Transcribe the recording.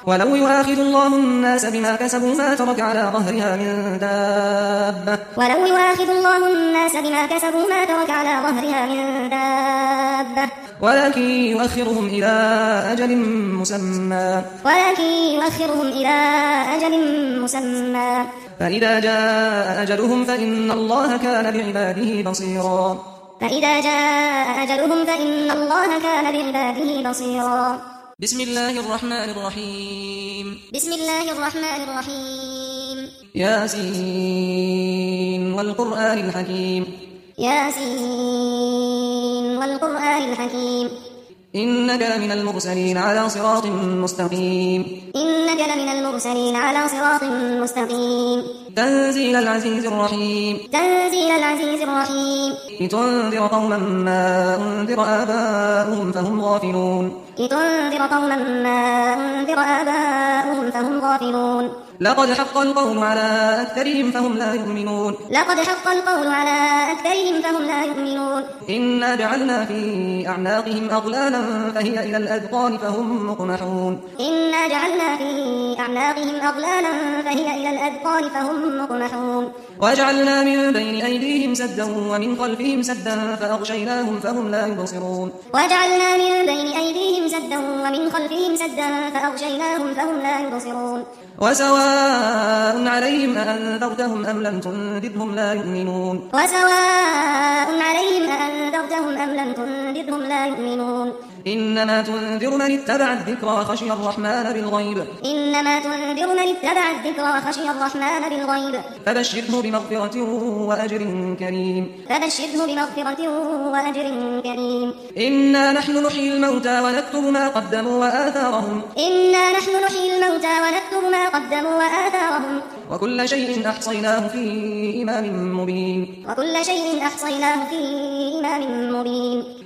ولو يؤاخذ الله الناس بما كسبوا ما ترك على ظهرها من دابة ولو يؤاخذ الله الناس بما كسبوا ما ترك على ظهرها من دابة ولكن يؤخرهم إلى أجل مسمى فإذا جاء أجلهم فإن الله كان بعباده بصيرا بسم الله الرحمن الرحيم ياسين والقرآن الحكيم إنك لمن المرسلين على صراط مستقيم تنزيل العزيز الرحيم لتنذر قوما ما أنذر آباؤهم فهم غافلون لقد حق القول على أكثرهم فهم لا يؤمنون إنا جعلنا في أعناقهم أغلالا فهي إلى الأذقان فهم مقمحون وجعلنا من بين أيديهم سدا ومن خلفهم سدا فأغشيناهم فهم لا يبصرون وسواء عليهم أأنذرتهم أم لم تنذرهم لا يؤمنون إنما تنذر من اتبع الذكر وخشي الرحمن بالغيب فبشره بمغفرة وأجر كريم إنا نحن نحيي الموتى ونكتب ما قدموا وآثارهم وكل شيء أحصيناه في إمام مبين